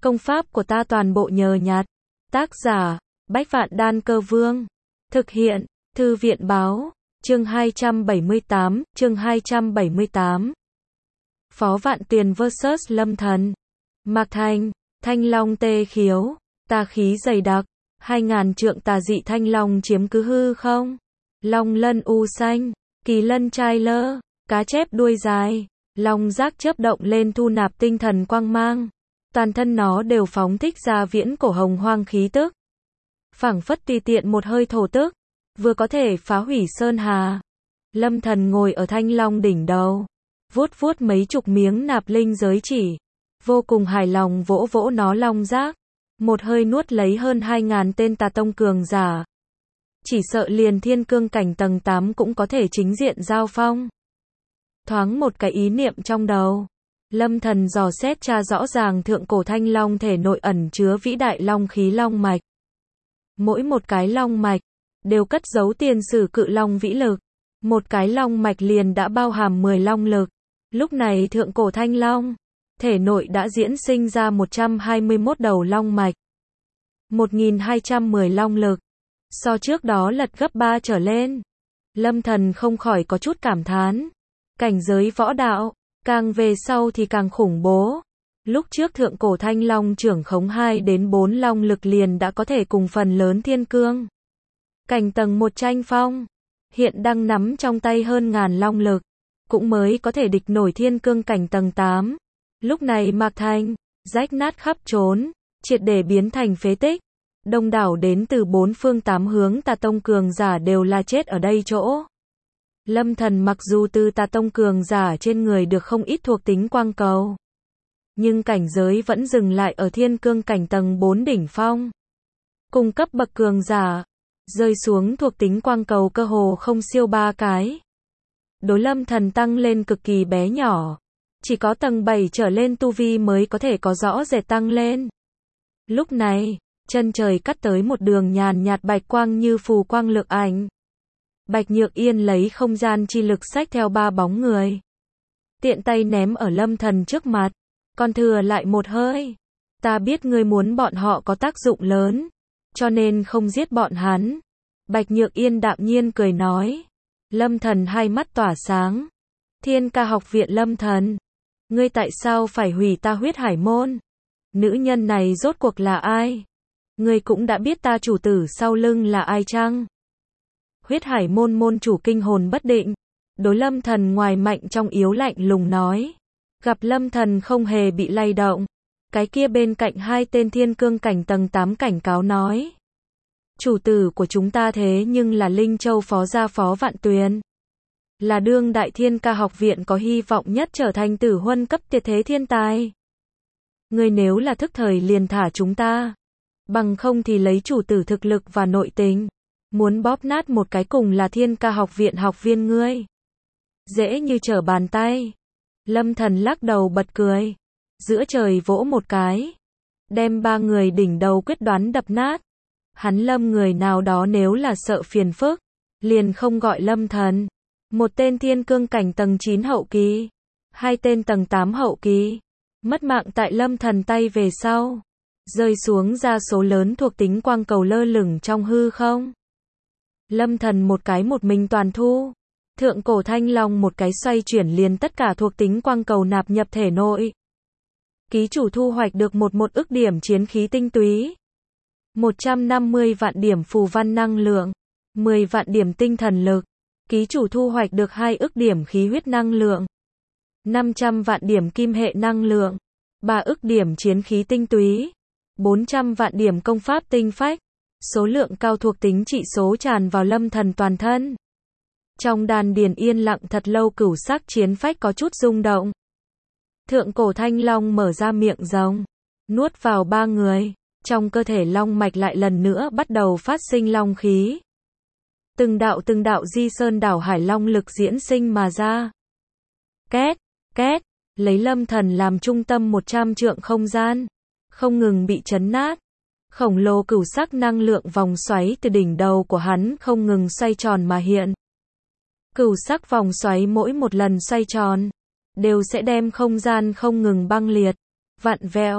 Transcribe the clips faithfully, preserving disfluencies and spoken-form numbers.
Công pháp của ta toàn bộ nhờ nhặt. Tác giả, Bách Vạn Đan Cơ Vương. Thực hiện, Thư viện Báo. Chương hai trăm bảy mươi tám, chương hai trăm bảy mươi tám. Phó Vạn Tuyền versus Lâm Thần. Mạc Thành, Thanh Long tê khiếu, tà khí dày đặc, hai ngàn trượng tà dị thanh long chiếm cứ hư không. Long lân u xanh, kỳ lân trai lơ, cá chép đuôi dài, long giác chớp động lên thu nạp tinh thần quang mang. Toàn thân nó đều phóng thích ra viễn cổ hồng hoang khí tức. Phảng phất tùy tiện một hơi thổ tức, vừa có thể phá hủy sơn hà. Lâm Thần ngồi ở thanh long đỉnh đầu, vuốt vuốt mấy chục miếng nạp linh giới chỉ, vô cùng hài lòng vỗ vỗ nó long giác, một hơi nuốt lấy hơn hai ngàn tên tà tông cường giả. Chỉ sợ liền thiên cương cảnh tầng tám cũng có thể chính diện giao phong. Thoáng một cái ý niệm trong đầu, Lâm Thần dò xét tra rõ ràng thượng cổ thanh long thể nội ẩn chứa vĩ đại long khí long mạch. Mỗi một cái long mạch đều cất giấu tiền sử cự long vĩ lực, một cái long mạch liền đã bao hàm mười long lực. Lúc này thượng cổ thanh long thể nội đã diễn sinh ra một trăm hai mươi mốt đầu long mạch, một nghìn hai trăm mười long lực, so trước đó lật gấp ba trở lên. Lâm Thần không khỏi có chút cảm thán, cảnh giới võ đạo càng về sau thì càng khủng bố. Lúc trước thượng cổ thanh long trưởng khống hai đến bốn long lực liền đã có thể cùng phần lớn thiên cương cảnh tầng một tranh phong, hiện đang nắm trong tay hơn ngàn long lực, cũng mới có thể địch nổi thiên cương cảnh tầng tám. Lúc này Mạc Thành rách nát khắp trốn, triệt để biến thành phế tích. Đông đảo đến từ bốn phương tám hướng tà tông cường giả đều là chết ở đây chỗ. Lâm Thần mặc dù từ tà tông cường giả trên người được không ít thuộc tính quang cầu, nhưng cảnh giới vẫn dừng lại ở thiên cương cảnh tầng bốn đỉnh phong. Cùng cấp bậc cường giả, rơi xuống thuộc tính quang cầu cơ hồ không siêu ba cái. Đối Lâm Thần tăng lên cực kỳ bé nhỏ, chỉ có tầng bảy trở lên tu vi mới có thể có rõ rệt tăng lên. Lúc này, chân trời cắt tới một đường nhàn nhạt bạch quang như phù quang lược ảnh. Bạch Nhược Yên lấy không gian chi lực xách theo ba bóng người, tiện tay ném ở Lâm Thần trước mặt, còn thừa lại một hơi. Ta biết ngươi muốn bọn họ có tác dụng lớn, cho nên không giết bọn hắn. Bạch Nhược Yên đạm nhiên cười nói. Lâm Thần hai mắt tỏa sáng. Thiên Ca học viện Lâm Thần, ngươi tại sao phải hủy ta huyết hải môn? Nữ nhân này rốt cuộc là ai? Ngươi cũng đã biết ta chủ tử sau lưng là ai chăng? Huyết hải môn môn chủ kinh hồn bất định, đối Lâm Thần ngoài mạnh trong yếu lạnh lùng nói. Gặp Lâm Thần không hề bị lay động, cái kia bên cạnh hai tên thiên cương cảnh tầng tám cảnh cáo nói. Chủ tử của chúng ta thế nhưng là Linh Châu phó gia Phó Vạn Tuyền, là đương đại Thiên Ca học viện có hy vọng nhất trở thành tử huân cấp tuyệt thế thiên tài. Ngươi nếu là thức thời liền thả chúng ta, bằng không thì lấy chủ tử thực lực và nội tình, muốn bóp nát một cái cùng là Thiên Ca học viện học viên ngươi, dễ như trở bàn tay. Lâm Thần lắc đầu bật cười, giữa trời vỗ một cái, đem ba người đỉnh đầu quyết đoán đập nát. Hắn Lâm người nào đó nếu là sợ phiền phức, liền không gọi Lâm Thần. Một tên thiên cương cảnh tầng chín hậu kỳ, hai tên tầng tám hậu kỳ, mất mạng tại Lâm Thần tay về sau, rơi xuống ra số lớn thuộc tính quang cầu lơ lửng trong hư không. Lâm Thần một cái một mình toàn thu, thượng cổ thanh long một cái xoay chuyển liền tất cả thuộc tính quang cầu nạp nhập thể nội. Ký chủ thu hoạch được một một ức điểm chiến khí tinh túy, một trăm năm mươi vạn điểm phù văn năng lượng, mười vạn điểm tinh thần lực. Ký chủ thu hoạch được hai ức điểm khí huyết năng lượng, năm trăm vạn điểm kim hệ năng lượng, ba ức điểm chiến khí tinh túy, bốn trăm vạn điểm công pháp tinh phách. Số lượng cao thuộc tính trị số tràn vào Lâm Thần toàn thân. Trong đàn điền yên lặng thật lâu, cửu sắc chiến phách có chút rung động. Thượng cổ thanh long mở ra miệng rồng, nuốt vào ba người, trong cơ thể long mạch lại lần nữa bắt đầu phát sinh long khí. Từng đạo từng đạo di sơn đảo hải long lực diễn sinh mà ra. Két, két, lấy Lâm Thần làm trung tâm một trăm trượng không gian, không ngừng bị chấn nát. Khổng lồ cửu sắc năng lượng vòng xoáy từ đỉnh đầu của hắn không ngừng xoay tròn mà hiện. Cửu sắc vòng xoáy mỗi một lần xoay tròn, đều sẽ đem không gian không ngừng băng liệt, vặn vẹo,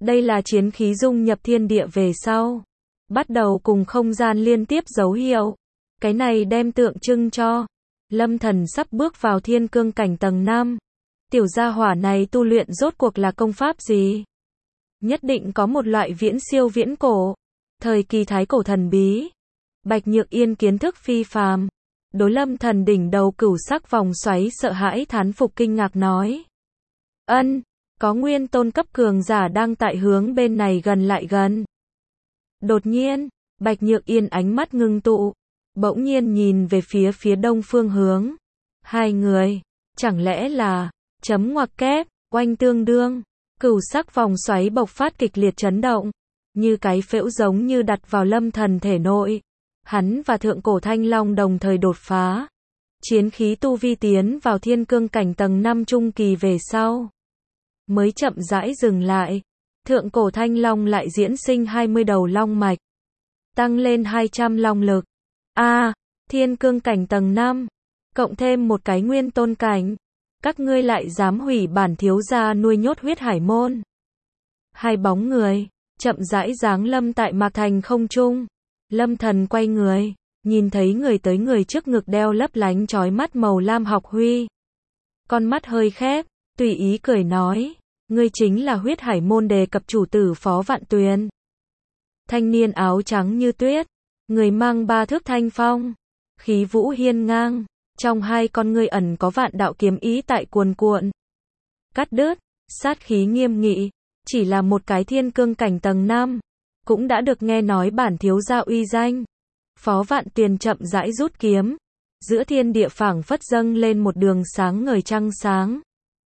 Đây là chiến khí dung nhập thiên địa về sau. Bắt đầu cùng không gian liên tiếp dấu hiệu. Cái này đem tượng trưng cho Lâm Thần sắp bước vào thiên cương cảnh tầng năm. Tiểu gia hỏa này tu luyện rốt cuộc là công pháp gì? Nhất định có một loại viễn siêu viễn cổ, thời kỳ thái cổ thần bí. Bạch Nhược Yên kiến thức phi phàm. Đối Lâm Thần đỉnh đầu cửu sắc vòng xoáy sợ hãi thán phục kinh ngạc nói. Ân, có nguyên tôn cấp cường giả đang tại hướng bên này gần lại gần. Đột nhiên, Bạch Nhược Yên ánh mắt ngưng tụ, bỗng nhiên nhìn về phía phía đông phương hướng. Hai người, chẳng lẽ là, chấm ngoặc kép, oanh tương đương, cửu sắc vòng xoáy bộc phát kịch liệt chấn động, như cái phễu giống như đặt vào Lâm Thần thể nội. Hắn và thượng cổ thanh long đồng thời đột phá. Chiến khí tu vi tiến vào thiên cương cảnh tầng năm trung kỳ về sau. Mới chậm rãi dừng lại. Thượng cổ thanh long lại diễn sinh hai mươi đầu long mạch. Tăng lên hai trăm long lực. A, à, thiên cương cảnh tầng năm. Cộng thêm một cái nguyên tôn cảnh. Các ngươi lại dám hủy bản thiếu gia nuôi nhốt huyết hải môn. Hai bóng người, chậm rãi giáng lâm tại mạc thành không trung. Lâm Thần quay người, nhìn thấy người tới người trước ngực đeo lấp lánh chói mắt màu lam học huy. Con mắt hơi khép, tùy ý cười nói, ngươi chính là huyết hải môn đề cập chủ tử Phó Vạn Tuyền. Thanh niên áo trắng như tuyết, người mang ba thước thanh phong, khí vũ hiên ngang, trong hai con ngươi ẩn có vạn đạo kiếm ý tại cuồn cuộn. Cắt đứt, sát khí nghiêm nghị, chỉ là một cái thiên cương cảnh tầng năm. Cũng đã được nghe nói bản thiếu gia uy danh. Phó Vạn Tuyền chậm rãi rút kiếm. Giữa thiên địa phảng phất dâng lên một đường sáng ngời trăng sáng.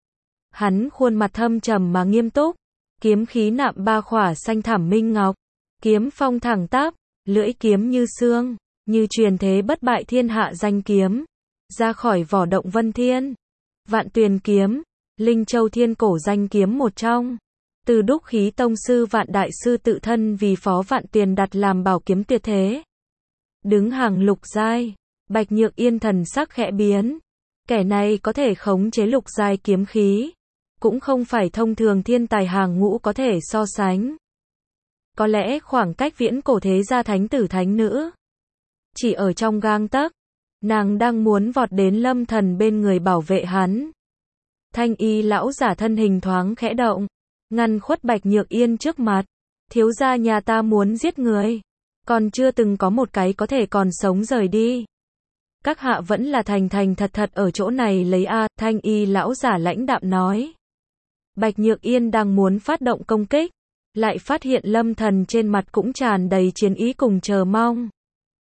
Hắn khuôn mặt thâm trầm mà nghiêm túc. Kiếm khí nạm ba khỏa xanh thẳm minh ngọc. Kiếm phong thẳng tắp, lưỡi kiếm như xương, như truyền thế bất bại thiên hạ danh kiếm. Ra khỏi vỏ động vân thiên. Vạn Tuyền kiếm, Linh Châu thiên cổ danh kiếm một trong. Từ Đúc Khí Tông sư Vạn Đại sư tự thân vì Phó Vạn Tuyền đặt làm bảo kiếm tuyệt thế. Đứng hàng lục giai, Bạch Nhược Yên thần sắc khẽ biến. Kẻ này có thể khống chế lục giai kiếm khí, cũng không phải thông thường thiên tài hàng ngũ có thể so sánh. Có lẽ khoảng cách viễn cổ thế gia thánh tử thánh nữ, chỉ ở trong gang tấc. Nàng đang muốn vọt đến Lâm Thần bên người bảo vệ hắn. Thanh y lão giả thân hình thoáng khẽ động, ngăn khuất Bạch Nhược Yên trước mặt. Thiếu gia nhà ta muốn giết người, còn chưa từng có một cái có thể còn sống rời đi. Các hạ vẫn là thành thành thật thật ở chỗ này lấy a. Thanh y lão giả lãnh đạm nói. Bạch Nhược Yên đang muốn phát động công kích, lại phát hiện Lâm Thần trên mặt cũng tràn đầy chiến ý cùng chờ mong.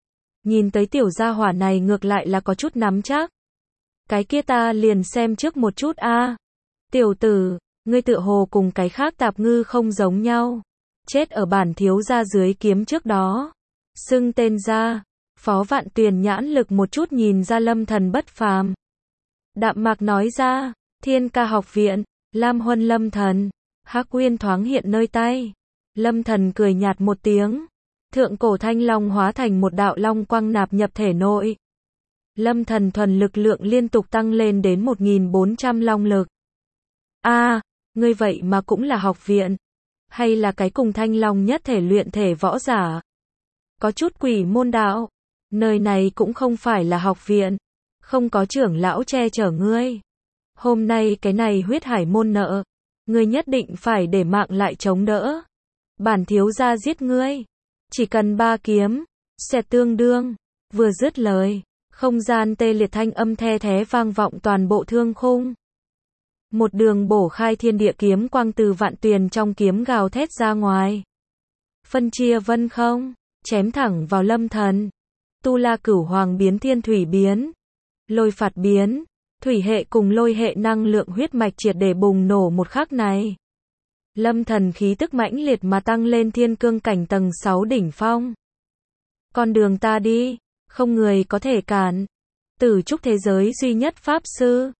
Nhìn tới tiểu gia hỏa này ngược lại là có chút nắm chắc. Cái kia ta liền xem trước một chút a. Tiểu tử, ngươi tựa hồ cùng cái khác tạp ngư không giống nhau. Chết ở bản thiếu gia dưới kiếm trước đó. Xưng tên ra. Phó Vạn Tuyền nhãn lực một chút nhìn ra Lâm Thần bất phàm. Đạm mạc nói ra, Thiên Ca học viện, Lam Huân Lâm Thần. Hắc Uyên thoáng hiện nơi tay. Lâm Thần cười nhạt một tiếng. Thượng cổ thanh long hóa thành một đạo long quang nạp nhập thể nội. Lâm Thần thuần lực lượng liên tục tăng lên đến một nghìn bốn trăm long lực. A, à, ngươi vậy mà cũng là học viện, hay là cái cùng thanh long nhất thể luyện thể võ giả? Có chút quỷ môn đạo, nơi này cũng không phải là học viện, không có trưởng lão che chở ngươi. Hôm nay cái này huyết hải môn nợ, ngươi nhất định phải để mạng lại chống đỡ. Bản thiếu gia giết ngươi, chỉ cần ba kiếm, sẽ tương đương. Vừa dứt lời, không gian tê liệt thanh âm the thé vang vọng toàn bộ thương khung. Một đường bổ khai thiên địa kiếm quang từ Vạn Tuyền trong kiếm gào thét ra ngoài. Phân chia vân không, chém thẳng vào Lâm Thần. Tu La Cửu Hoàng biến thiên thủy biến, lôi phạt biến, thủy hệ cùng lôi hệ năng lượng huyết mạch triệt để bùng nổ một khắc này. Lâm Thần khí tức mãnh liệt mà tăng lên thiên cương cảnh tầng sáu đỉnh phong. Con đường ta đi, không người có thể cản. Tử trúc thế giới duy nhất pháp sư,